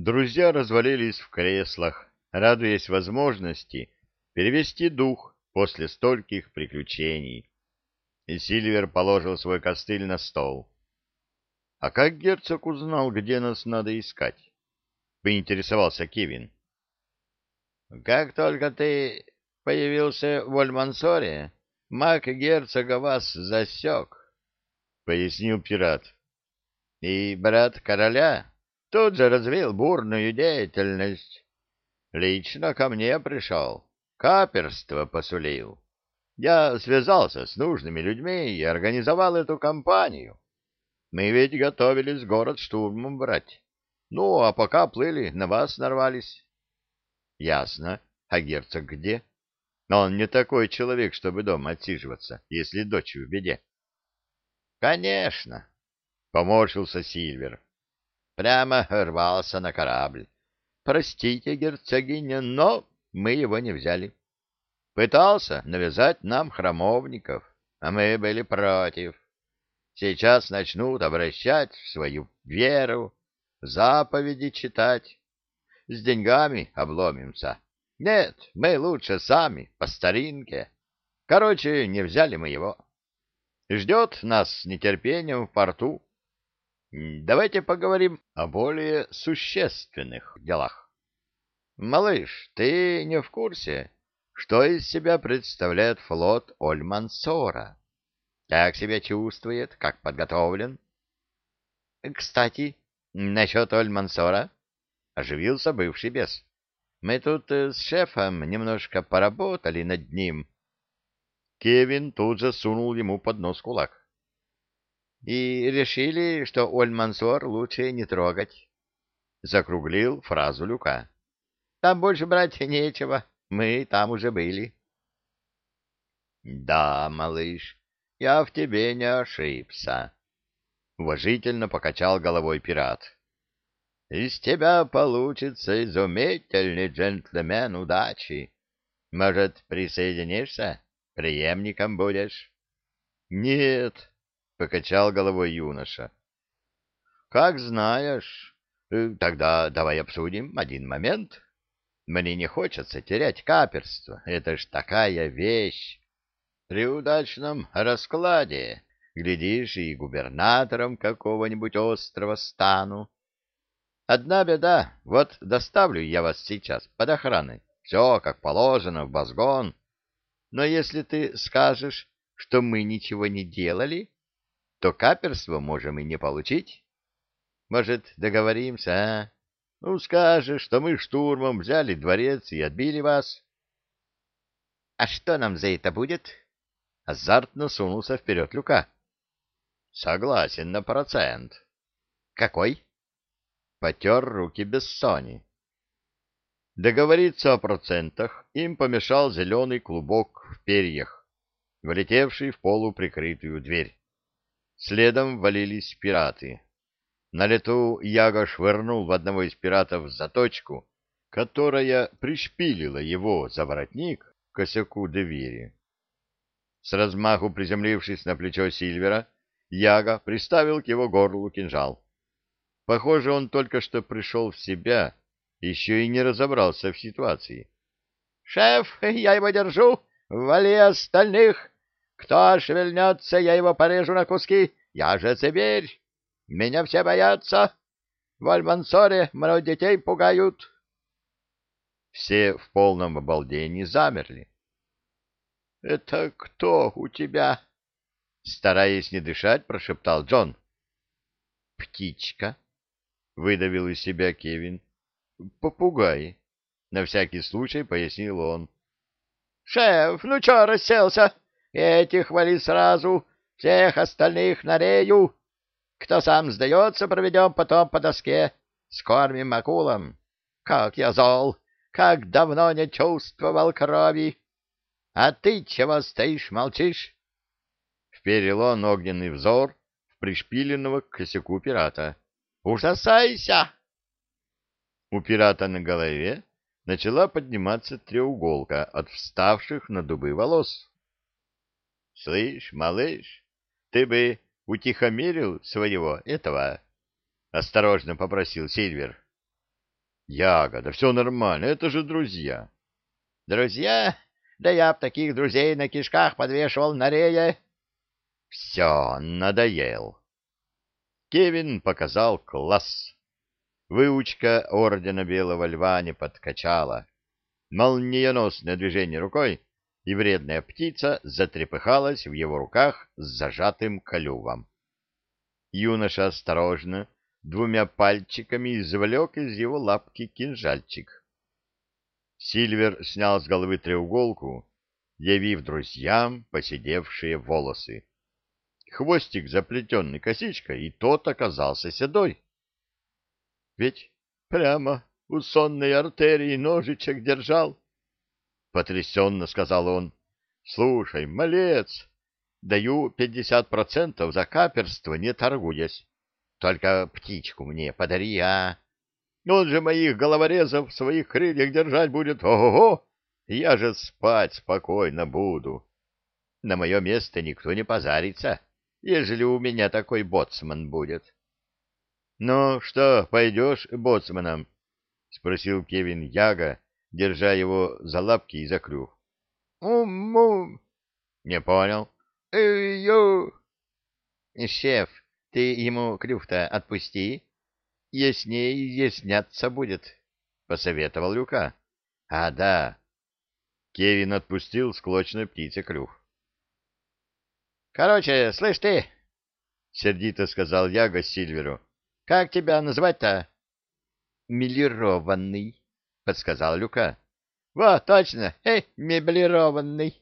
Друзья развалились в креслах, радуясь возможности перевести дух после стольких приключений. И Сильвер положил свой костыль на стол. — А как герцог узнал, где нас надо искать? — поинтересовался Кевин. — Как только ты появился в Ольмансоре, маг герцога вас засек, — пояснил пират. — И брат короля тут же развил бурную деятельность. Лично ко мне пришел, каперство посулил. Я связался с нужными людьми и организовал эту кампанию. Мы ведь готовились город штурмом брать. Ну, а пока плыли, на вас нарвались. — Ясно. А герцог где? Но он не такой человек, чтобы дома отсиживаться, если дочь в беде. — Конечно, — поморщился Сильвер. — прямо рвался на корабль. Простите, герцогиня, но мы его не взяли. Пытался навязать нам храмовников, а мы были против. Сейчас начнут обращать в свою веру, заповеди читать. С деньгами обломимся. Нет, мы лучше сами, по старинке. Короче, не взяли мы его. Ждет нас с нетерпением в порту. Давайте поговорим о более существенных делах. Малыш, ты не в курсе, что из себя представляет флот Ольмансора? Как себя чувствует, как подготовлен? Кстати, насчет Ольмансора, оживился бывший бес. Мы тут с шефом немножко поработали над ним. Кевин тут же сунул ему под нос кулак. И решили, что Ольмансор лучше не трогать. Закруглил фразу Люка. Там больше брать нечего, мы там уже были. Да, малыш, я в тебе не ошибся. Уважительно покачал головой пират. Из тебя получится изумительный джентльмен удачи. Может, присоединишься? Преемником будешь? Нет, покачал головой юноша. Как знаешь. Тогда давай обсудим один момент. Мне не хочется терять каперство. Это ж такая вещь. При удачном раскладе, глядишь, и губернатором какого-нибудь острова стану. Одна беда, вот доставлю я вас сейчас под охраной. Все как положено, в Базгон. Но если ты скажешь, что мы ничего не делали, то каперство можем и не получить. Может, договоримся, а? Ну, скажешь, что мы штурмом взяли дворец и отбили вас. — А что нам за это будет? — азартно сунулся вперед Люка. — Согласен на процент. — Какой? — потер руки Бессони. Договориться о процентах им помешал зеленый клубок в перьях, влетевший в полуприкрытую дверь. Следом валились пираты. На лету Яго швырнул в одного из пиратов заточку, которая пришпилила его за воротник к косяку двери. С размаху приземлившись на плечо Сильвера, Яго приставил к его горлу кинжал. Похоже, он только что пришел в себя, еще и не разобрался в ситуации. — Шеф, я его держу! Вали остальных! Кто шевельнется, я его порежу на куски! Я же зверь! Меня все боятся! В Альмансоре моих детей пугают! Все в полном обалдении замерли. — Это кто у тебя? — стараясь не дышать, прошептал Джон. — Птичка, — выдавил из себя Кевин. — Попугай, — на всякий случай пояснил он. — Шеф, ну чё расселся? Этих вали сразу, всех остальных на рею. Кто сам сдается, проведем потом по доске, скормим акулам. Как я зол, как давно не чувствовал крови. А ты чего стоишь, молчишь? Вперил он огненный взор в пришпиленного к косяку пирата. Ужасайся! У пирата на голове начала подниматься треуголка от вставших на дыбы волос. — Слышь, малыш, ты бы утихомирил своего этого? — осторожно попросил Сильвер. Яга, да все нормально, это же друзья. Друзья? Да я б таких друзей на кишках подвешивал на рее. Все, надоел. Кевин показал класс. Выучка ордена Белого Льва не подкачала. Молниеносное движение рукой, и вредная птица затрепыхалась в его руках с зажатым клювом. Юноша осторожно, двумя пальчиками извлек из его лапки кинжальчик. Сильвер снял с головы треуголку, явив друзьям поседевшие волосы. Хвостик заплетенный косичкой, и тот оказался седой. — Ведь прямо у сонной артерии ножичек держал, — потрясенно сказал он. — Слушай, малец, даю 50% за каперство, не торгуясь. Только птичку мне подари, а? Он же моих головорезов в своих крыльях держать будет. Ого-го! Я же спать спокойно буду. На мое место никто не позарится, ежели у меня такой боцман будет. — Ну что, пойдешь боцманом? — спросил Кевин Яга, держа его за лапки и за клюв. — Ум-мум. — Не понял. — Эй-ю. — Шеф, ты ему клюв-то отпусти. Яснее изъясняться будет, — посоветовал Люка. — А, да. Кевин отпустил склочной птице клюв. — Короче, слышь ты, — сердито сказал Яга Сильверу, — как тебя называть-то? — Милированный, — подсказал Люка. — Во, точно, меблированный.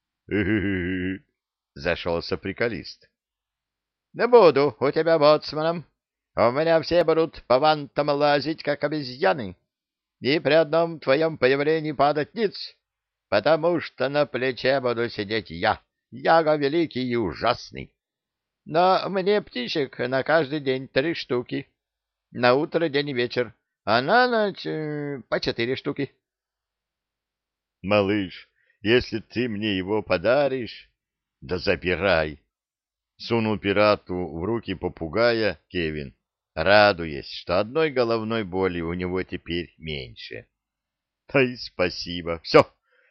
— зашелся приколист. — Не буду у тебя боцманом. У меня все будут по вантам лазить, как обезьяны, и при одном твоем появлении падать ниц, потому что на плече буду сидеть я, Яга великий и ужасный. Но мне птичек на каждый день 3 штуки. На утро, день и вечер. А на ночь по 4 штуки. — Малыш, если ты мне его подаришь, да забирай. Сунул пирату в руки попугая Кевин, радуясь, что одной головной боли у него теперь меньше. — Да и спасибо. Все,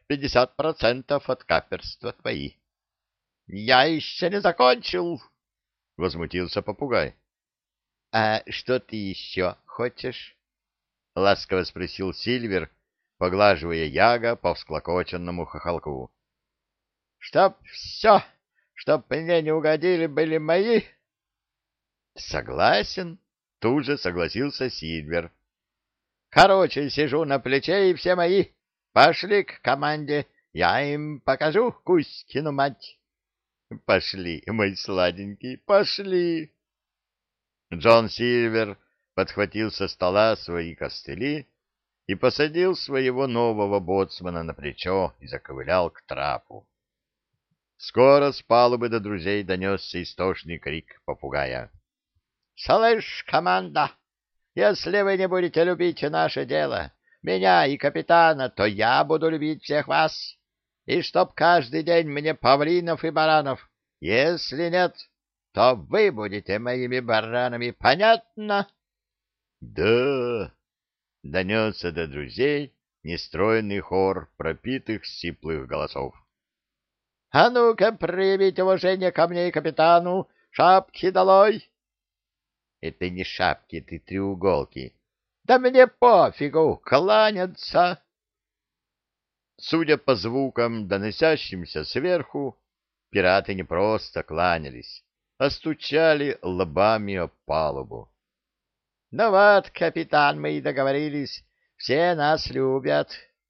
50% от каперства твои. — Я еще не закончил, — возмутился попугай. — А что ты еще хочешь? — ласково спросил Сильвер, поглаживая Яга по всклокоченному хохолку. — Чтоб все, чтоб мне не угодили, были мои? — Согласен, — тут же согласился Сильвер. — Короче, сижу на плече, и все мои. Пошли к команде, я им покажу Кузькину мать. — Пошли, мой сладенький, пошли. Джон Сильвер подхватил со стола свои костыли и посадил своего нового боцмана на плечо и заковылял к трапу. Скоро с палубы до друзей донесся истошный крик попугая. — Слышь, команда, если вы не будете любить наше дело, меня и капитана, то я буду любить всех вас. И чтоб каждый день мне павлинов и баранов. Если нет, то вы будете моими баранами. Понятно? — Да, — донесся до друзей нестройный хор пропитых сиплых голосов. — А ну-ка, проявите уважение ко мне и капитану. Шапки долой! — Это не шапки, это треуголки. — Да мне пофигу, кланяться! Судя по звукам, доносящимся сверху, пираты не просто кланялись, а стучали лбами об палубу. — Ну вот, капитан, мы и договорились. Все нас любят.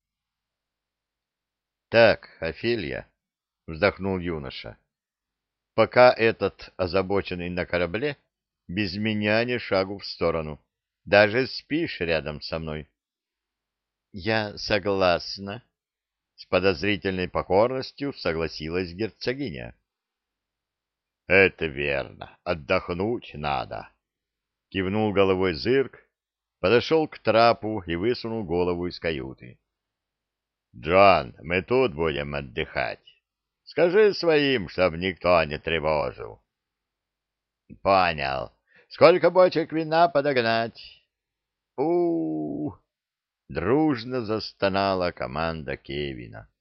— Так, Офелия, — вздохнул юноша, — пока этот озабоченный на корабле, без меня ни шагу в сторону. Даже спишь рядом со мной. — Я согласна, — с подозрительной покорностью согласилась герцогиня. — Это верно, отдохнуть надо, — кивнул головой Зырк, подошел к трапу и высунул голову из каюты. — Джон, мы тут будем отдыхать. Скажи своим, чтоб никто не тревожил. — Понял. Сколько бочек вина подогнать? — дружно застонала команда Кевина.